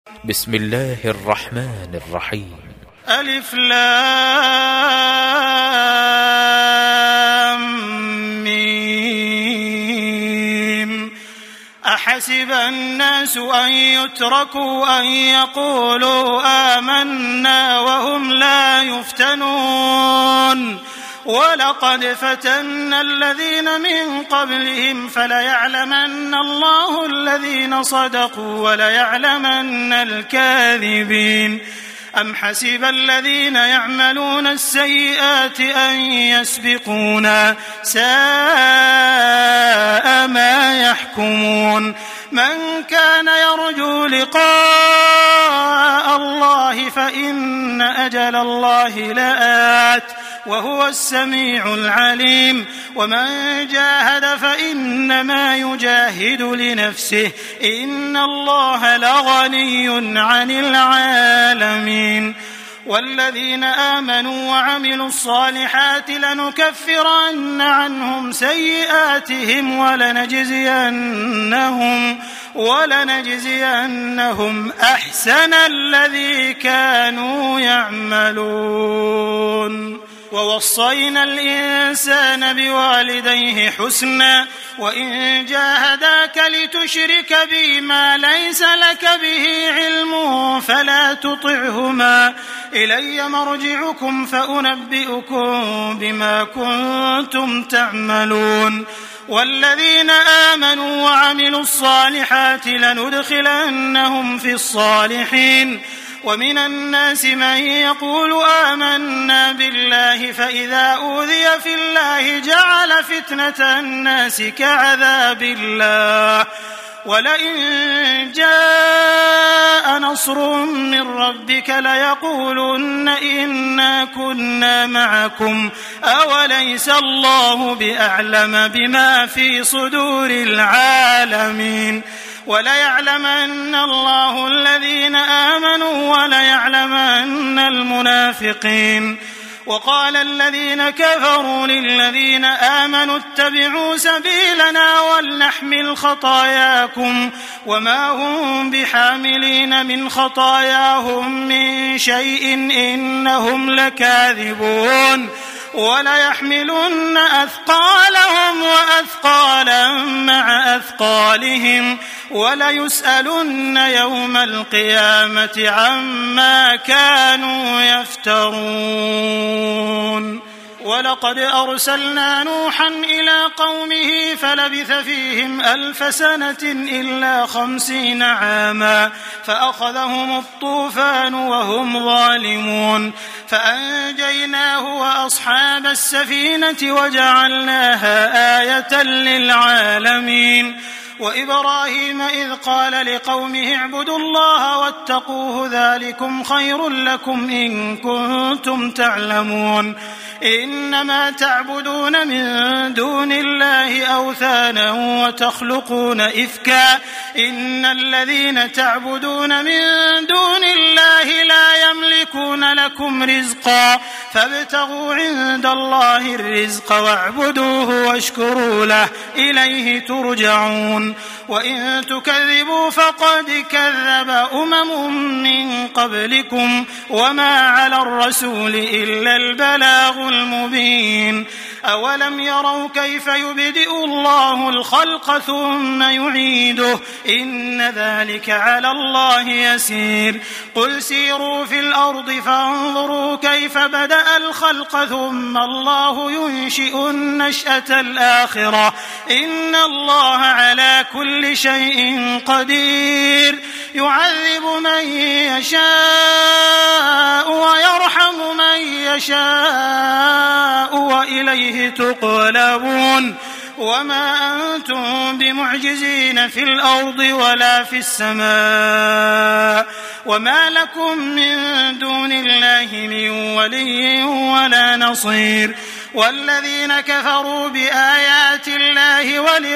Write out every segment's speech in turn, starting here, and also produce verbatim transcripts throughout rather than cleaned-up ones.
بسم الله الرحمن الرحيم. ألف لام ميم. أحسب الناس أن يتركوا أن يقولوا آمنا وهم لا يفتنون ولقد فتنا الذين من قبلهم فليعلمن الله الذين صدقوا وليعلمن الكاذبين. أم حسب الذين يعملون السيئات أن يسبقونا ساء ما يحكمون. من كان يرجو لقاء الله فإن أجل الله لآت وهو السميع العليم. ومن جاهد فإنما يجاهد لنفسه إن الله لغني عن العالمين. والذين آمنوا وعملوا الصالحات لنكفرن عنهم سيئاتهم ولنجزينهم ولنجزينهم أحسن الذي كانوا يعملون. ووصينا الإنسان بوالديه حسنا وإن جاهداك لتشرك بي ما ليس لك به علم فلا تطعهما إلي مرجعكم فأنبئكم بما كنتم تعملون. والذين آمنوا وعملوا الصالحات لندخلنهم في الصالحين. ومن الناس من يقول آمنا بالله فإذا أوذي في الله جعل فتنة الناس كعذاب الله ولئن جاء نصر من ربك ليقولن إنا كنا معكم أوليس الله بأعلم بما في صدور العالمين. وليعلمن الله الذين آمنوا وليعلمن المنافقين. وقال الذين كفروا للذين آمنوا اتبعوا سبيلنا ولنحمل خطاياكم وما هم بحاملين من خطاياهم من شيء إنهم لكاذبون. وليحملن أثقالهم وأثقالا مع أثقالهم وليسألن يوم القيامة عما كانوا يفترون. ولقد أرسلنا نوحا إلى قومه فلبث فيهم ألف سنة إلا خمسين عاما فأخذهم الطوفان وهم ظالمون فأنجيناه وأصحاب السفينة وجعلناها آية للعالمين. وإبراهيم إذ قال لقومه اعبدوا الله واتقوه ذلكم خير لكم إن كنتم تعلمون. إنما تعبدون من دون الله أوثانا وتخلقون إفكا إن الذين تعبدون من دون الله لا يملكون لكم رزقا فابتغوا عند الله الرزق واعبدوه واشكروا له إليه ترجعون. وإن تكذبوا فقد كذب أمم من قبلكم وما على الرسول إلا البلاغ المبين. أولم يروا كيف يبدئ الله الخلق ثم يعيده إن ذلك على الله يسير. قل سيروا في الأرض فانظروا كيف بدأ الخلق ثم الله ينشئ النشأة الآخرة إن الله على كل شيء قدير. يعذب من يشاء ويرحم من يشاء وإليه تقلبون. وما أنتم بمعجزين في الأرض ولا في السماء وما لكم من دون الله من ولي ولا نصير. والذين كفروا بآيات الله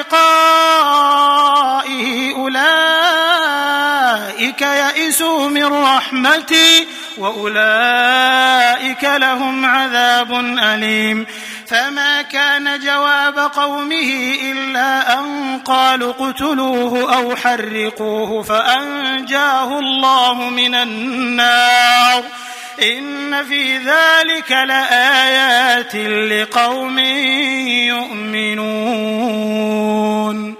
ولقائه أولئك يئسوا من رحمتي وأولئك لهم عذاب أليم. فما كان جواب قومه إلا أن قالوا اقتلوه أو حرقوه فأنجاه الله من النار إن في ذلك لآيات لقوم يؤمنون.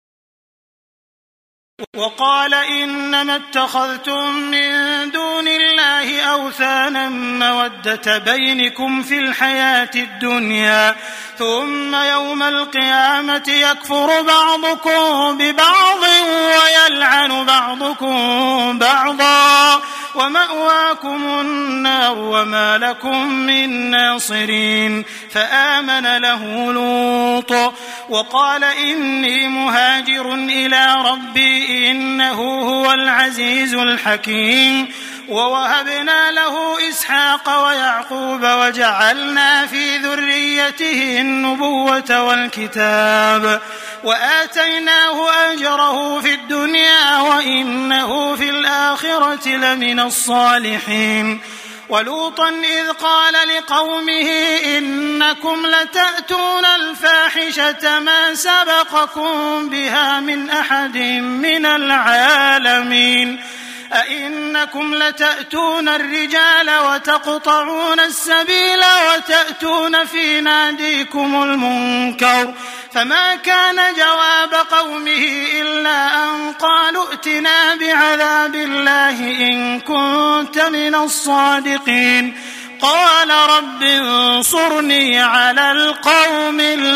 وقال إنما اتخذتم من دون الله أوثانا مودة بينكم في الحياة الدنيا ثم يوم القيامة يكفر بعضكم ببعض ويلعن بعضكم بعضا ومأواكم النار وما لكم من ناصرين. فآمن له لوط وقال إني مهاجر إلى ربي إنه هو العزيز الحكيم. ووهبنا له إسحاق ويعقوب وجعلنا في ذريته النبوة والكتاب وآتيناه أجره في الدنيا وإنه في الآخرة لمن الصالحين. ولوطا إذ قال لقومه إنكم لتأتون الفاحشة ما سبقكم بها من أحد من العالمين أئنكم لتأتون الرجال وتقطعون السبيل وتأتون في ناديكم المنكر فما كان جواب قومه إلا أن قالوا ائتنا بعذاب الله إن كنت من الصادقين. قال رب انصرني على القوم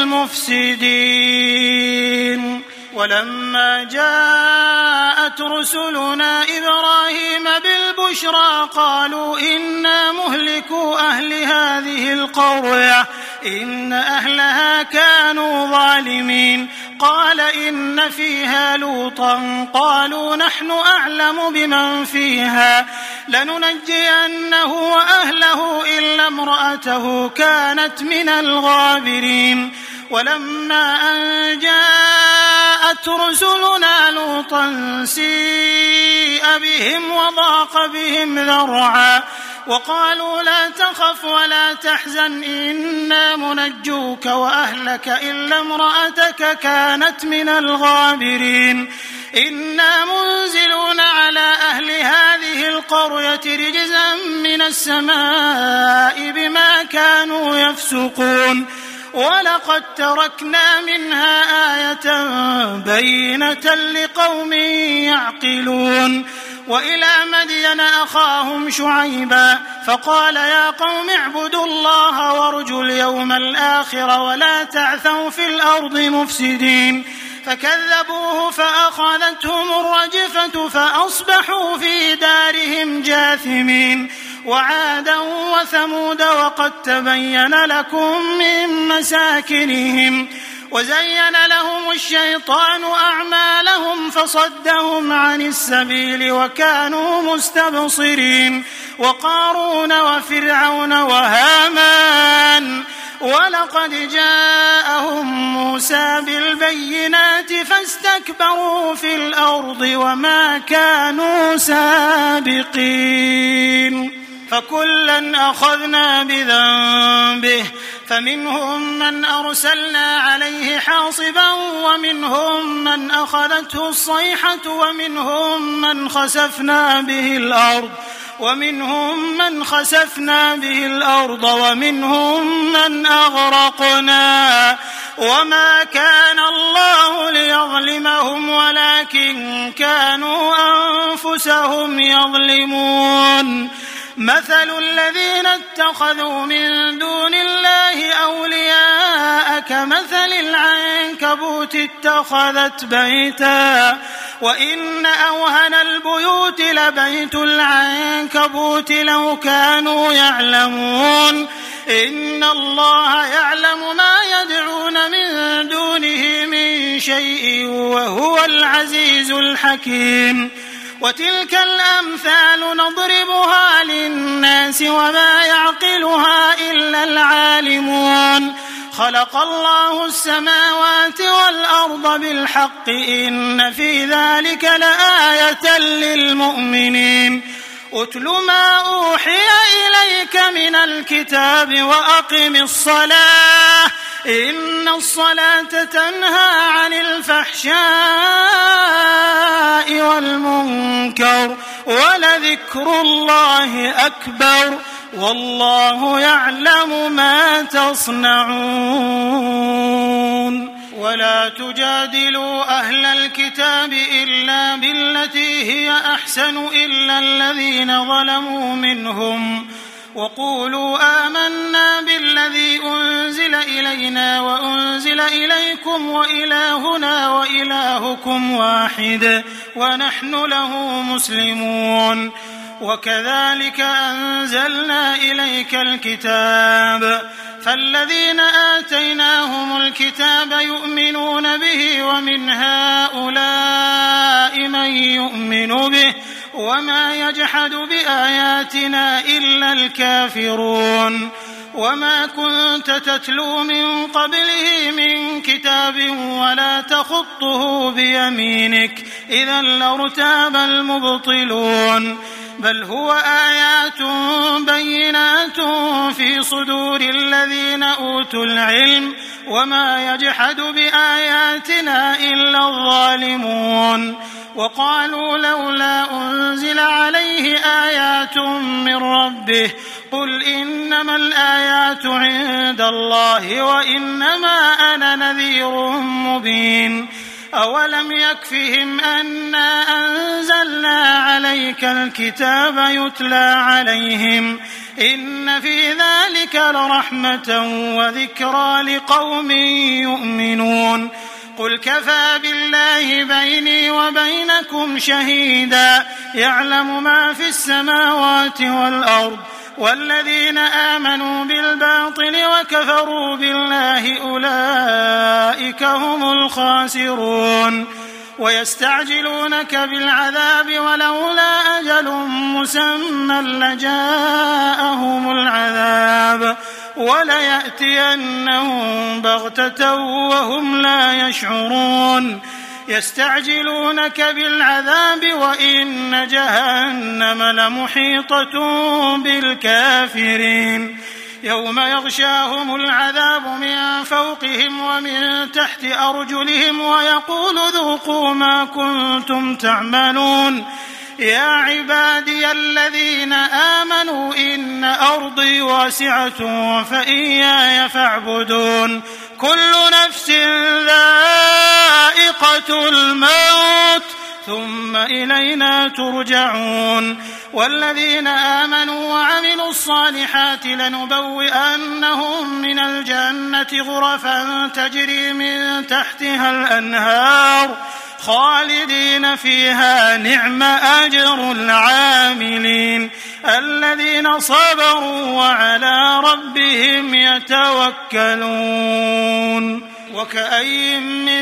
المفسدين. ولما جاءت رسلنا إبراهيم بالبشرى قالوا إنا مهلكو أهل هذه القرية إن أهلها كانوا ظالمين. قال إن فيها لوطا قالوا نحن أعلم بمن فيها لننجينه وأهله إلا امرأته كانت من الغابرين. ولما أن جاءت رسلنا لوطا سيء بهم وضاق بهم ذرعا وقالوا لا تخف ولا تحزن إنا منجوك وأهلك إلا امرأتك كانت من الغابرين. إنا منزلون على أهل هذه القرية رجزا من السماء بما كانوا يفسقون. ولقد تركنا منها آية بينة لقوم يعقلون. وإلى مدين أخاهم شعيبا فقال يا قوم اعبدوا الله وارجوا اليوم الآخر ولا تعثوا في الأرض مفسدين. فكذبوه فأخذتهم الرجفة فأصبحوا في دارهم جاثمين. وعادا وثمود وقد تبين لكم من مساكنهم وزين لهم الشيطان أعمالهم فصدهم عن السبيل وكانوا مستبصرين. وقارون وفرعون وهامان ولقد جاءهم موسى بالبينات فاستكبروا في الأرض وما كانوا سابقين. فكلا أخذنا بذنبه فمنهم من أرسلنا عليه حاصبا ومنهم من أخذته الصيحة ومنهم من خسفنا به الأرض ومنهم من خسفنا به الأرض ومنهم من أغرقنا وما كان الله ليظلمهم ولكن كانوا أنفسهم يظلمون. مثل الذين اتخذوا من دون الله أولياء كمثل العنكبوت اتخذت بيتا وإن أوهن البيوت لبيت العنكبوت لو كانوا يعلمون. إن الله يعلم ما يدعون من دونه من شيء وهو العزيز الحكيم. وتلك الأمثال نضربها للناس وما يعقلها إلا العالمون. خلق الله السماوات والأرض بالحق إن في ذلك لآية للمؤمنين. أتل ما أوحي إليك من الكتاب وأقم الصلاة إن الصلاة تنهى عن الفحشاء والمنكر ولذكر الله أكبر والله يعلم ما تصنعون ولا تجادلوا أهل الكتاب إلا بالتي هي أحسن إلا الذين ظلموا منهم وقولوا آمنا بالذي أنزل إلينا وأنزل إليكم وإلهنا وإلهكم واحد ونحن له مسلمون وكذلك أنزلنا إليك الكتاب فالذين آتيناهم الكتاب يؤمنون به ومن هؤلاء من يؤمن به وما يجحد بآياتنا إلا الكافرون وما كنت تتلو من قبله من كتاب ولا تخطه بيمينك إذا لارتاب المبطلون بل هو آيات بينات في صدور الذين أوتوا العلم وما يجحد بآياتنا إلا الظالمون وقالوا لولا أنزل عليه آيات من ربه قل إنما الآيات عند الله وإنما أنا نذير مبين أولم يكفهم أنا أنزلنا عليك الكتاب يتلى عليهم إن في ذلك لرحمة وذكرى لقوم يؤمنون قل كفى بالله بيني وبينكم شهيدا يعلم ما في السماوات والأرض والذين آمنوا بالباطل وكفروا بالله أولئك هم الخاسرون ويستعجلونك بالعذاب ولولا أجل مسمى لجاءهم العذاب وليأتينهم بغتة وهم لا يشعرون يستعجلونك بالعذاب وإن جهنم لمحيطة بالكافرين يوم يغشاهم العذاب من فوقهم ومن تحت أرجلهم ويقول ذوقوا ما كنتم تعملون يا عبادي الذين آمنوا إن أرضي واسعة فإياي فاعبدون كل نفس ذائقة الموت ثم إلينا ترجعون والذين آمنوا وعملوا الصالحات لنبوئنهم من الجنة غرفا تجري من تحتها الأنهار خالدين فيها نعم أجر العاملين الذين صبروا وعلى ربهم يتوكلون وكأي من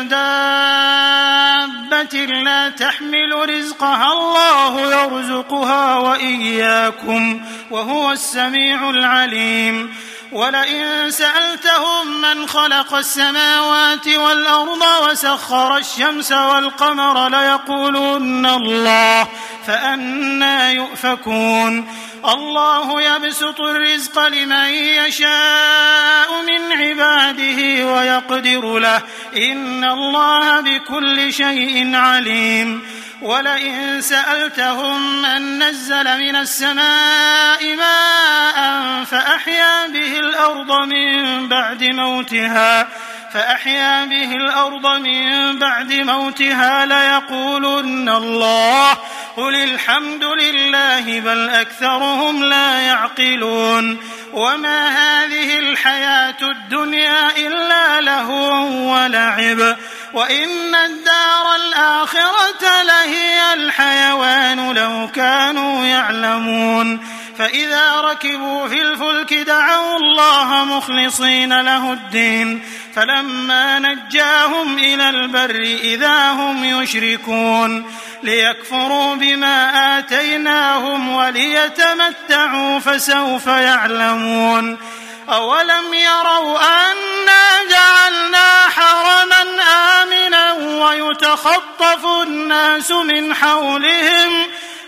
دابة لا تحمل رزقها الله يرزقها وإياكم وهو السميع العليم ولئن سألتهم من خلق السماوات والأرض وسخر الشمس والقمر ليقولن الله فأنى يؤفكون الله يبسط الرزق لمن يشاء من عباده ويقدر له إن الله بكل شيء عليم ولئن سألتهم من نزل من السماء ماء فأحيا به الأرض من بعد موتها فأحيا به الأرض من بعد موتها ليقولن الله قل الحمد لله بل أكثرهم لا يعقلون وما هذه الحياة الدنيا إلا لهو ولعب وإن الدار الآخرة لهي الحيوان لو كانوا يعلمون فإذا ركبوا في الفلك دعوا الله مخلصين له الدين فلما نجاهم إلى البر إذا هم يشركون ليكفروا بما آتيناهم وليتمتعوا فسوف يعلمون أولم يروا أنا جعلنا حرما آمنا ويتخطف الناس من حولهم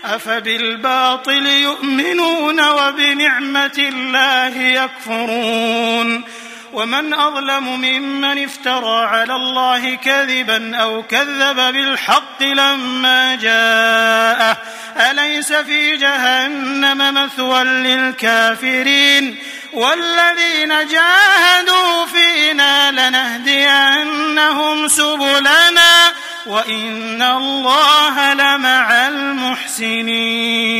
أفبالباطل يؤمنون وبنعمة الله يكفرون ومن أظلم ممن افترى على الله كذبا أو كذب بالحق لما جاءه أليس في جهنم مثوى للكافرين والذين جاهدوا فينا لنهدينهم سبلنا وإن الله لمع المحسنين.